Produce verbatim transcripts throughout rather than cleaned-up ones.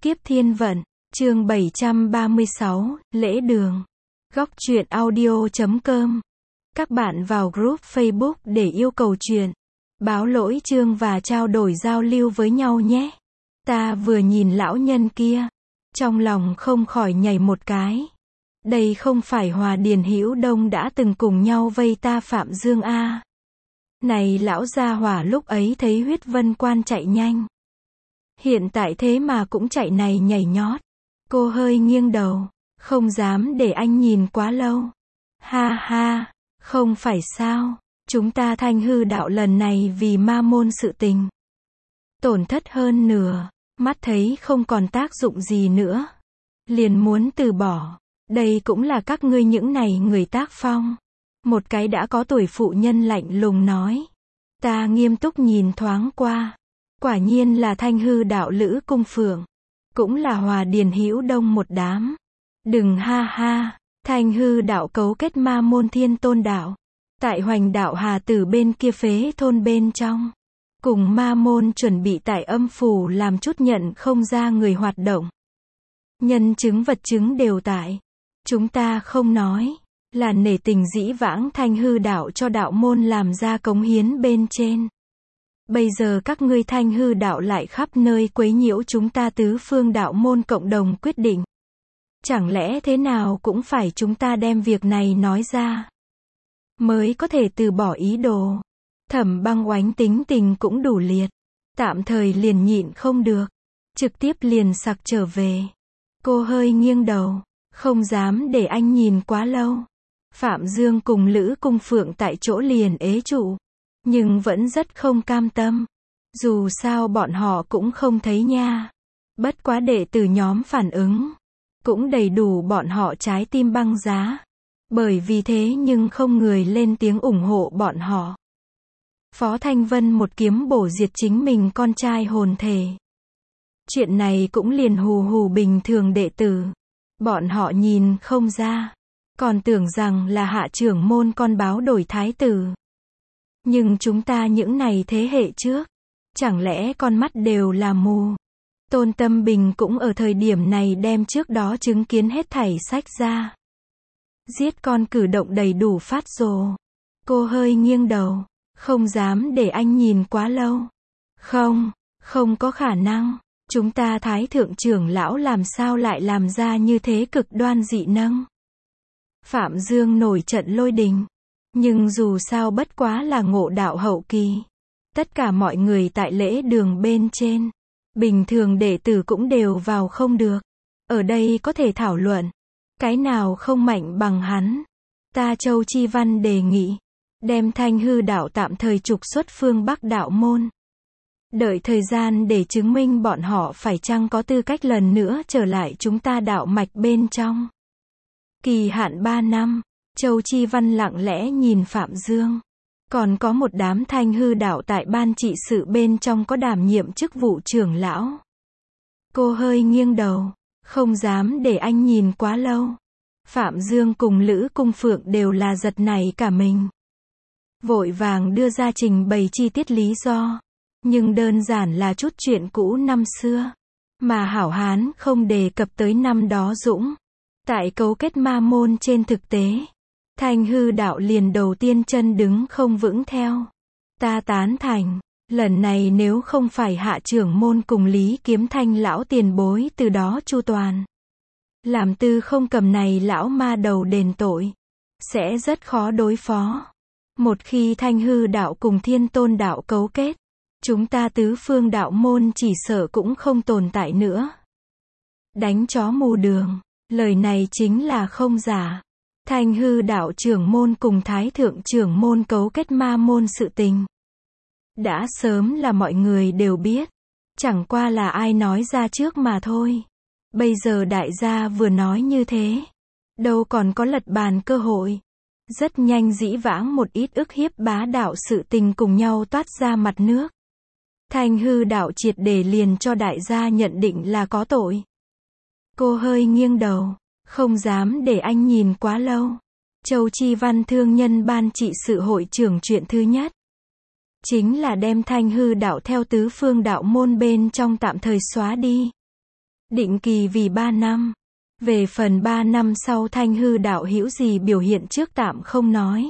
Kiếp Thiên Vận, chương bảy trăm ba mươi sáu, Lễ Đường. Góc truyện audio chấm com. Các bạn vào group Facebook để yêu cầu truyện, báo lỗi chương và trao đổi giao lưu với nhau nhé. Ta vừa nhìn lão nhân kia, trong lòng không khỏi nhảy một cái. Đây không phải Hòa Điền Hữu Đông đã từng cùng nhau vây ta Phạm Dương a? Này lão gia hỏa lúc ấy thấy huyết vân quan chạy nhanh, hiện tại thế mà cũng chạy này nhảy nhót. Cô hơi nghiêng đầu, không dám để anh nhìn quá lâu. Ha ha, không phải sao, chúng ta Thanh Hư đạo lần này vì ma môn sự tình tổn thất hơn nửa, mắt thấy không còn tác dụng gì nữa, liền muốn từ bỏ. Đây cũng là các ngươi những này người tác phong. Một cái đã có tuổi phụ nhân lạnh lùng nói. Ta nghiêm túc nhìn thoáng qua, quả nhiên là Thanh Hư đạo Lữ Cung Phượng, cũng là Hòa Điền Hữu Đông một đám. Đừng ha ha, Thanh Hư đạo cấu kết ma môn Thiên Tôn đạo, tại Hoành đạo Hà Tử bên kia phế thôn bên trong, cùng ma môn chuẩn bị tại âm phủ làm chút nhận không ra người hoạt động. Nhân chứng vật chứng đều tại. Chúng ta không nói, là nể tình dĩ vãng Thanh Hư đạo cho đạo môn làm ra cống hiến bên trên. Bây giờ các ngươi Thanh Hư đạo lại khắp nơi quấy nhiễu chúng ta tứ phương đạo môn cộng đồng quyết định. Chẳng lẽ thế nào cũng phải chúng ta đem việc này nói ra, mới có thể từ bỏ ý đồ. Thẩm Băng Oánh tính tình cũng đủ liệt, tạm thời liền nhịn không được, trực tiếp liền sặc trở về. Cô hơi nghiêng đầu, không dám để anh nhìn quá lâu. Phạm Dương cùng Lữ Cung Phượng tại chỗ liền ế trụ, nhưng vẫn rất không cam tâm. Dù sao bọn họ cũng không thấy nha. Bất quá đệ tử nhóm phản ứng cũng đầy đủ bọn họ trái tim băng giá. Bởi vì thế nhưng không người lên tiếng ủng hộ bọn họ. Phó Thanh Vân một kiếm bổ diệt chính mình con trai hồn thể. Chuyện này cũng liền hù hù bình thường đệ tử. Bọn họ nhìn không ra, còn tưởng rằng là hạ trưởng môn con báo đổi thái tử. Nhưng chúng ta những này thế hệ trước, chẳng lẽ con mắt đều là mù? Tôn Tâm Bình cũng ở thời điểm này đem trước đó chứng kiến hết thảy sách ra. Giết con cử động đầy đủ phát rồ. Cô hơi nghiêng đầu, không dám để anh nhìn quá lâu. Không, không có khả năng. Chúng ta Thái Thượng trưởng lão làm sao lại làm ra như thế cực đoan dị nâng. Phạm Dương nổi trận lôi đình. Nhưng dù sao bất quá là ngộ đạo hậu kỳ. Tất cả mọi người tại lễ đường bên trên, bình thường đệ tử cũng đều vào không được. Ở đây có thể thảo luận, cái nào không mạnh bằng hắn. Ta Châu Chi Văn đề nghị, đem Thanh Hư đạo tạm thời trục xuất phương Bắc đạo môn. Đợi thời gian để chứng minh bọn họ phải chăng có tư cách lần nữa trở lại chúng ta đạo mạch bên trong. Kỳ hạn ba năm, Châu Chi Văn lặng lẽ nhìn Phạm Dương. Còn có một đám Thanh Hư đạo tại ban trị sự bên trong có đảm nhiệm chức vụ trưởng lão. Cô hơi nghiêng đầu, không dám để anh nhìn quá lâu. Phạm Dương cùng Lữ Cung Phượng đều là giật nảy cả mình. Vội vàng đưa ra trình bày chi tiết lý do. Nhưng đơn giản là chút chuyện cũ năm xưa, mà hảo hán không đề cập tới năm đó dũng. Tại cấu kết ma môn trên thực tế, Thanh Hư đạo liền đầu tiên chân đứng không vững theo. Ta tán thành, lần này nếu không phải hạ trưởng môn cùng Lý Kiếm Thanh lão tiền bối từ đó chu toàn, làm tư không cầm này lão ma đầu đền tội, sẽ rất khó đối phó. Một khi Thanh Hư đạo cùng Thiên Tôn đạo cấu kết, chúng ta tứ phương đạo môn chỉ sợ cũng không tồn tại nữa. Đánh chó mù đường, lời này chính là không giả. Thanh Hư đạo trưởng môn cùng Thái Thượng trưởng môn cấu kết ma môn sự tình, đã sớm là mọi người đều biết. Chẳng qua là ai nói ra trước mà thôi. Bây giờ đại gia vừa nói như thế, đâu còn có lật bàn cơ hội. Rất nhanh dĩ vãng một ít ức hiếp bá đạo sự tình cùng nhau toát ra mặt nước. Thanh Hư đạo triệt để liền cho đại gia nhận định là có tội. Cô hơi nghiêng đầu, không dám để anh nhìn quá lâu. Châu Chi Văn thương nhân ban trị sự hội trưởng chuyện thứ nhất, chính là đem Thanh Hư đạo theo tứ phương đạo môn bên trong tạm thời xóa đi. định kỳ vì ba năm. Về phần ba năm sau Thanh hư đạo hữu gì biểu hiện trước tạm không nói.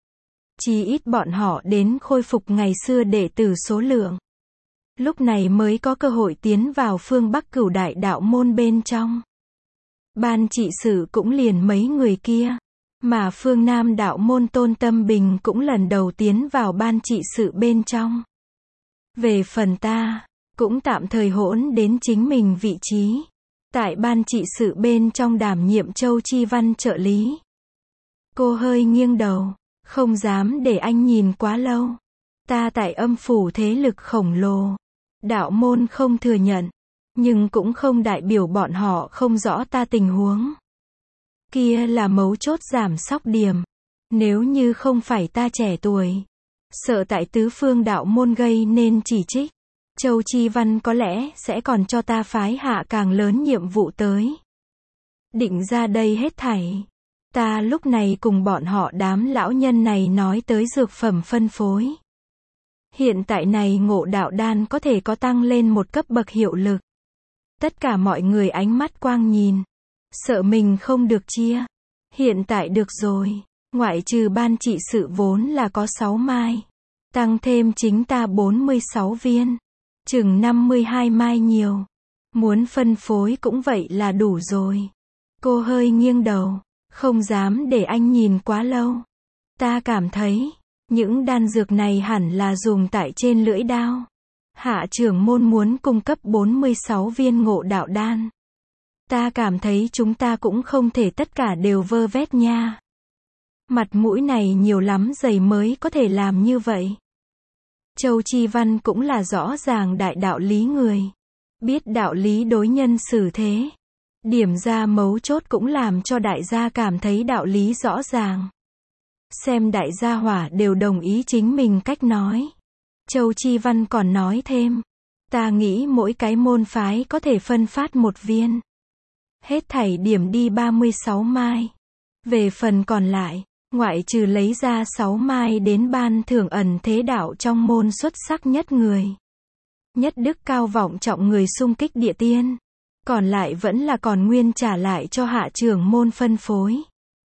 Chí ít bọn họ đến khôi phục ngày xưa đệ tử số lượng. Lúc này mới có cơ hội tiến vào phương Bắc Cửu Đại đạo môn bên trong. Ban trị sự cũng liền mấy người kia. Mà phương Nam đạo môn Tôn Tâm Bình cũng lần đầu tiến vào ban trị sự bên trong. Về phần ta, cũng tạm thời hỗn đến chính mình vị trí. Tại ban trị sự bên trong đảm nhiệm Châu Chi Văn trợ lý. Cô hơi nghiêng đầu, không dám để anh nhìn quá lâu. Ta tại âm phủ thế lực khổng lồ. Đạo môn không thừa nhận, nhưng cũng không đại biểu bọn họ không rõ ta tình huống. Kia là mấu chốt giảm sóc điểm. Nếu như không phải ta trẻ tuổi, sợ tại tứ phương đạo môn gây nên chỉ trích, Châu Chi Văn có lẽ sẽ còn cho ta phái hạ càng lớn nhiệm vụ tới. Định ra đây hết thảy, ta lúc này cùng bọn họ đám lão nhân này nói tới dược phẩm phân phối. Hiện tại này Ngộ Đạo Đan có thể có tăng lên một cấp bậc hiệu lực. Tất cả mọi người ánh mắt quang nhìn. Sợ mình không được chia. Hiện tại được rồi. Ngoại trừ ban trị sự vốn là có sáu mai. Tăng thêm chính ta bốn mươi sáu viên. Chừng năm mươi hai mai nhiều. Muốn phân phối cũng vậy là đủ rồi. Cô hơi nghiêng đầu. Không dám để anh nhìn quá lâu. Ta cảm thấy, những đan dược này hẳn là dùng tại trên lưỡi đao. Hạ trưởng môn muốn cung cấp bốn mươi sáu viên Ngộ Đạo Đan. Ta cảm thấy chúng ta cũng không thể tất cả đều vơ vét nha. Mặt mũi này nhiều lắm dày mới có thể làm như vậy. Châu Chi Văn cũng là rõ ràng đại đạo lý người. Biết đạo lý đối nhân xử thế. Điểm ra mấu chốt cũng làm cho đại gia cảm thấy đạo lý rõ ràng. Xem đại gia hỏa đều đồng ý chính mình cách nói. Châu Chi Văn còn nói thêm. Ta nghĩ mỗi cái môn phái có thể phân phát một viên. Hết thảy điểm đi ba mươi sáu mai. Về phần còn lại, ngoại trừ lấy ra sáu mai đến ban thưởng ẩn thế đạo trong môn xuất sắc nhất người. Nhất đức cao vọng trọng người xung kích địa tiên. Còn lại vẫn là còn nguyên trả lại cho hạ trưởng môn phân phối.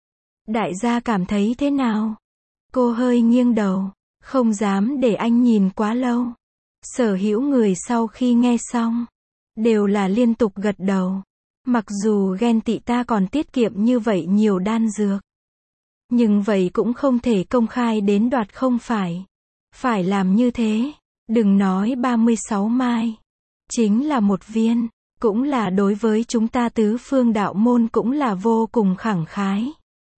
Đại gia cảm thấy thế nào? Cô hơi nghiêng đầu, không dám để anh nhìn quá lâu. Sở hữu người sau khi nghe xong, đều là liên tục gật đầu. Mặc dù ghen tị ta còn tiết kiệm như vậy nhiều đan dược. Nhưng vậy cũng không thể công khai đến đoạt không phải. Phải làm như thế, đừng nói ba mươi sáu mai. Chính là một viên, cũng là đối với chúng ta tứ phương đạo môn cũng là vô cùng khẳng khái.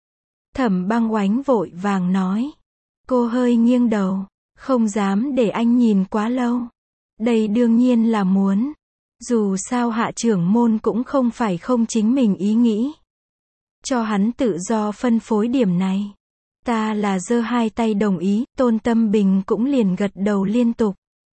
Thẩm Băng Oánh vội vàng nói. Cô hơi nghiêng đầu, không dám để anh nhìn quá lâu. Đây đương nhiên là muốn. Dù sao hạ trưởng môn cũng không phải không chính mình ý nghĩ. Cho hắn tự do phân phối điểm này. Ta là giơ hai tay đồng ý, Tôn Tâm Bình cũng liền gật đầu liên tục.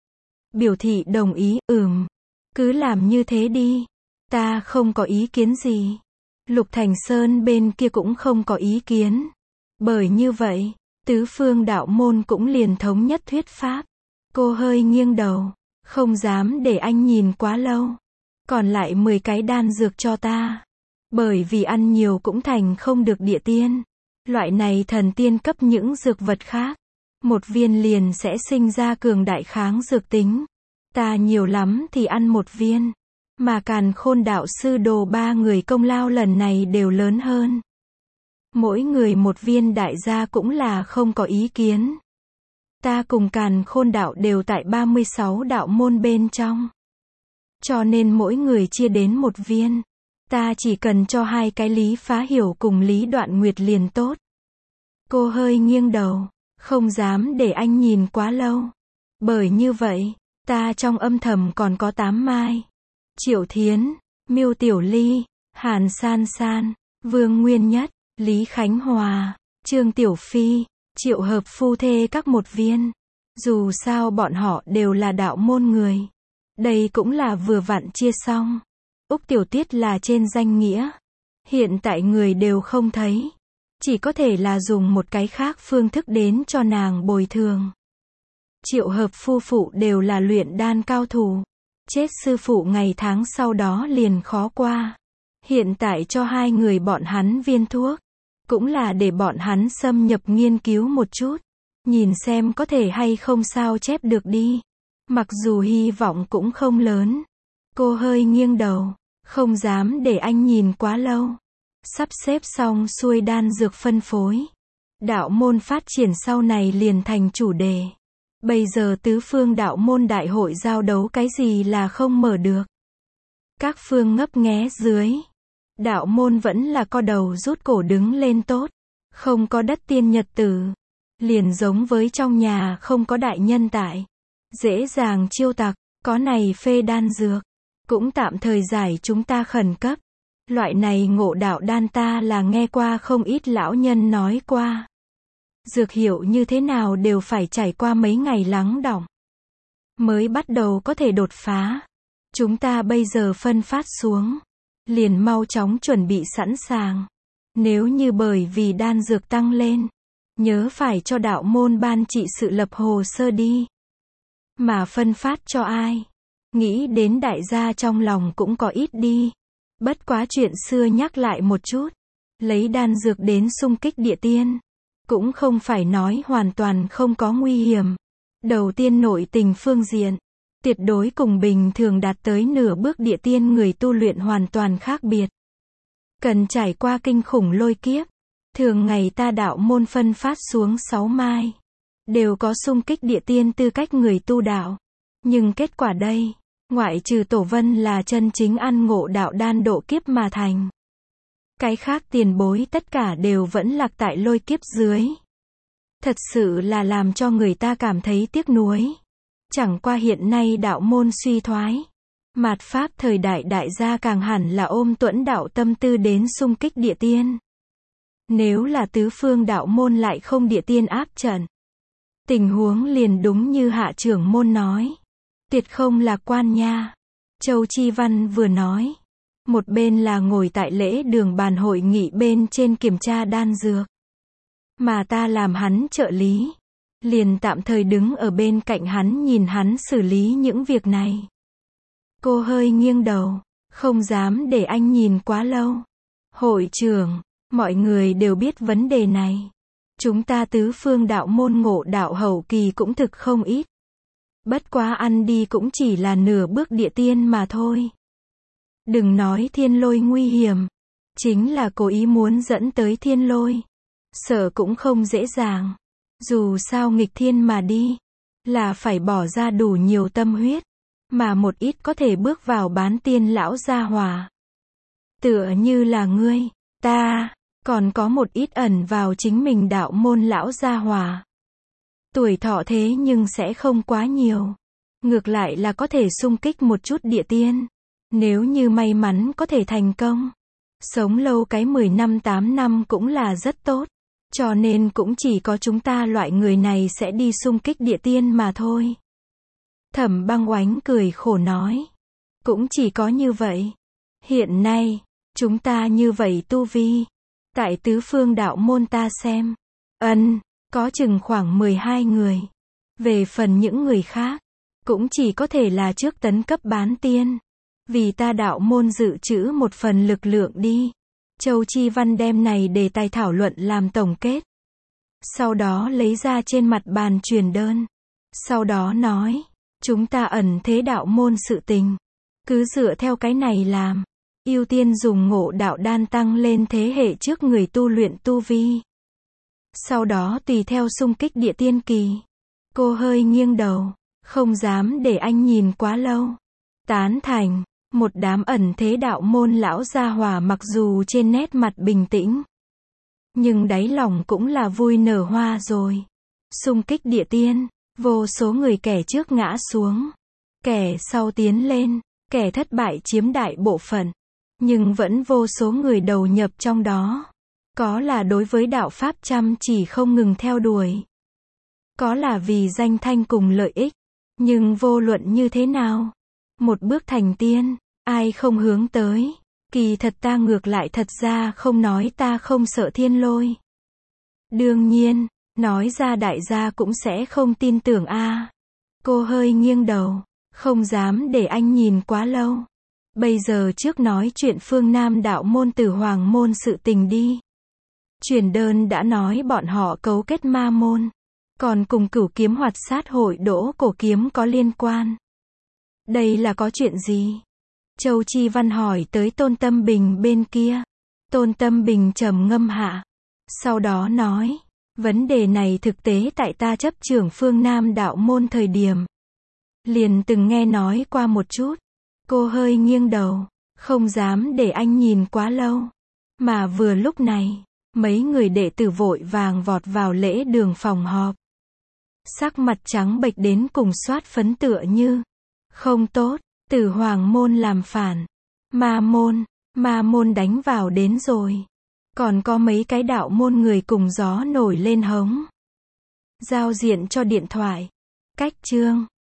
Biểu thị đồng ý, ừm. Cứ làm như thế đi. Ta không có ý kiến gì. Lục Thành Sơn bên kia cũng không có ý kiến. Bởi như vậy, tứ phương đạo môn cũng liền thống nhất thuyết pháp. Cô hơi nghiêng đầu, không dám để anh nhìn quá lâu. Còn lại mười cái đan dược cho ta. Bởi vì ăn nhiều cũng thành không được địa tiên. Loại này thần tiên cấp những dược vật khác. Một viên liền sẽ sinh ra cường đại kháng dược tính. Ta nhiều lắm thì ăn một viên. Mà Càn Khôn đạo sư đồ ba người công lao lần này đều lớn hơn. Mỗi người một viên đại gia cũng là không có ý kiến. Ta cùng Càn Khôn đạo đều tại ba mươi sáu đạo môn bên trong. Cho nên mỗi người chia đến một viên. Ta chỉ cần cho hai cái Lý Phá Hiểu cùng Lý Đoạn Nguyệt liền tốt. Cô hơi nghiêng đầu, không dám để anh nhìn quá lâu. Bởi như vậy, ta trong âm thầm còn có tám mai. Triệu Thiến, Miêu Tiểu Ly, Hàn San San, Vương Nguyên Nhất, Lý Khánh Hòa, Trương Tiểu Phi, Triệu Hợp phu thê các một viên. Dù sao bọn họ đều là đạo môn người. Đây cũng là vừa vặn chia xong. Úc Tiểu Tiết là trên danh nghĩa. Hiện tại người đều không thấy. Chỉ có thể là dùng một cái khác phương thức đến cho nàng bồi thường. Triệu Hợp phu phụ đều là luyện đan cao thủ. Chết sư phụ ngày tháng sau đó liền khó qua. Hiện tại cho hai người bọn hắn viên thuốc, cũng là để bọn hắn xâm nhập nghiên cứu một chút, nhìn xem có thể hay không sao chép được đi. Mặc dù hy vọng cũng không lớn. Cô hơi nghiêng đầu, không dám để anh nhìn quá lâu. Sắp xếp xong xuôi đan dược phân phối. Đạo môn phát triển sau này liền thành chủ đề. Bây giờ tứ phương đạo môn đại hội giao đấu cái gì là không mở được. Các phương ngấp nghé dưới. Đạo môn vẫn là co đầu rút cổ đứng lên tốt. Không có đất tiên nhật tử. Liền giống với trong nhà không có đại nhân tại. Dễ dàng chiêu tặc, có này phê đan dược. Cũng tạm thời giải chúng ta khẩn cấp. Loại này ngộ đạo đan ta là nghe qua không ít lão nhân nói qua. Dược hiệu như thế nào đều phải trải qua mấy ngày lắng đọng. Mới bắt đầu có thể đột phá. Chúng ta bây giờ phân phát xuống. Liền mau chóng chuẩn bị sẵn sàng. Nếu như bởi vì đan dược tăng lên. Nhớ phải cho đạo môn ban trị sự lập hồ sơ đi. Mà phân phát cho ai? Nghĩ đến đại gia trong lòng cũng có ít đi. Bất quá chuyện xưa nhắc lại một chút. Lấy đan dược đến xung kích địa tiên. Cũng không phải nói hoàn toàn không có nguy hiểm. Đầu tiên nội tình phương diện. Tuyệt đối cùng bình thường đạt tới nửa bước địa tiên người tu luyện hoàn toàn khác biệt. Cần trải qua kinh khủng lôi kiếp. Thường ngày ta đạo môn phân phát xuống sáu mai. Đều có xung kích địa tiên tư cách người tu đạo. Nhưng kết quả đây. Ngoại trừ Tổ Vân là chân chính ăn ngộ đạo đan độ kiếp mà thành. Cái khác tiền bối tất cả đều vẫn lạc tại lôi kiếp dưới. Thật sự là làm cho người ta cảm thấy tiếc nuối. Chẳng qua hiện nay đạo môn suy thoái. Mạt Pháp thời đại đại gia càng hẳn là ôm tuẫn đạo tâm tư đến xung kích địa tiên. Nếu là tứ phương đạo môn lại không địa tiên áp trận. Tình huống liền đúng như hạ trưởng môn nói. Tuyệt không lạc quan nha. Châu Chi Văn vừa nói. Một bên là ngồi tại lễ đường bàn hội nghị bên trên kiểm tra đan dược. Mà ta làm hắn trợ lý. Liền tạm thời đứng ở bên cạnh hắn nhìn hắn xử lý những việc này. Cô hơi nghiêng đầu. Không dám để anh nhìn quá lâu. Hội trưởng, mọi người đều biết vấn đề này. Chúng ta tứ phương đạo môn ngộ đạo hậu kỳ cũng thực không ít. Bất quá ăn đi cũng chỉ là nửa bước địa tiên mà thôi. Đừng nói thiên lôi nguy hiểm. Chính là cố ý muốn dẫn tới thiên lôi. Sợ cũng không dễ dàng. Dù sao nghịch thiên mà đi. Là phải bỏ ra đủ nhiều tâm huyết. Mà một ít có thể bước vào bán tiên lão gia hỏa. Tựa như là ngươi, ta, còn có một ít ẩn vào chính mình đạo môn lão gia hỏa. Tuổi thọ thế nhưng sẽ không quá nhiều. Ngược lại là có thể xung kích một chút địa tiên. Nếu như may mắn có thể thành công. Sống lâu cái mười năm tám năm cũng là rất tốt. Cho nên cũng chỉ có chúng ta loại người này sẽ đi xung kích địa tiên mà thôi. Thẩm Băng Oánh cười khổ nói. Cũng chỉ có như vậy. Hiện nay, chúng ta như vậy tu vi. Tại tứ phương đạo môn ta xem. Ân, có chừng khoảng mười hai người. Về phần những người khác, cũng chỉ có thể là trước tấn cấp bán tiên. Vì ta đạo môn dự trữ một phần lực lượng đi. Châu Chi Văn đem này đề tài thảo luận làm tổng kết. Sau đó lấy ra trên mặt bàn truyền đơn. Sau đó nói. Chúng ta ẩn thế đạo môn sự tình. Cứ dựa theo cái này làm. Ưu tiên dùng ngộ đạo đan tăng lên thế hệ trước người tu luyện tu vi. Sau đó tùy theo xung kích địa tiên kỳ. Cô hơi nghiêng đầu. Không dám để anh nhìn quá lâu. Tán thành. Một đám ẩn thế đạo môn lão gia hỏa mặc dù trên nét mặt bình tĩnh. Nhưng đáy lòng cũng là vui nở hoa rồi. Xung kích địa tiên. Vô số người kẻ trước ngã xuống. Kẻ sau tiến lên. Kẻ thất bại chiếm đại bộ phận. Nhưng vẫn vô số người đầu nhập trong đó. Có là đối với đạo Pháp chăm chỉ không ngừng theo đuổi. Có là vì danh thanh cùng lợi ích. Nhưng vô luận như thế nào? Một bước thành tiên. Ai không hướng tới? Kỳ thật ta ngược lại thật ra không nói ta không sợ thiên lôi. Đương nhiên. Nói ra đại gia cũng sẽ không tin tưởng a. Cô hơi nghiêng đầu. Không dám để anh nhìn quá lâu. Bây giờ trước nói chuyện phương Nam đạo môn Tử Hoàng môn sự tình đi. Truyền đơn đã nói bọn họ cấu kết ma môn. Còn cùng Cửu Kiếm Hoạt Sát hội Đỗ Cổ Kiếm có liên quan. Đây là có chuyện gì? Châu Chi Văn hỏi tới Tôn Tâm Bình bên kia. Tôn Tâm Bình trầm ngâm hạ. Sau đó nói, vấn đề này thực tế tại ta chấp trưởng phương Nam đạo môn thời điểm. Liền từng nghe nói qua một chút. Cô hơi nghiêng đầu, không dám để anh nhìn quá lâu. Mà vừa lúc này, mấy người đệ tử vội vàng vọt vào lễ đường phòng họp. Sắc mặt trắng bệch đến cùng xoát phấn tựa như. Không tốt, Tử Hoàng môn làm phản. Ma môn, ma môn đánh vào đến rồi. Còn có mấy cái đạo môn người cùng gió nổi lên hống. Giao diện cho điện thoại. Cách chương.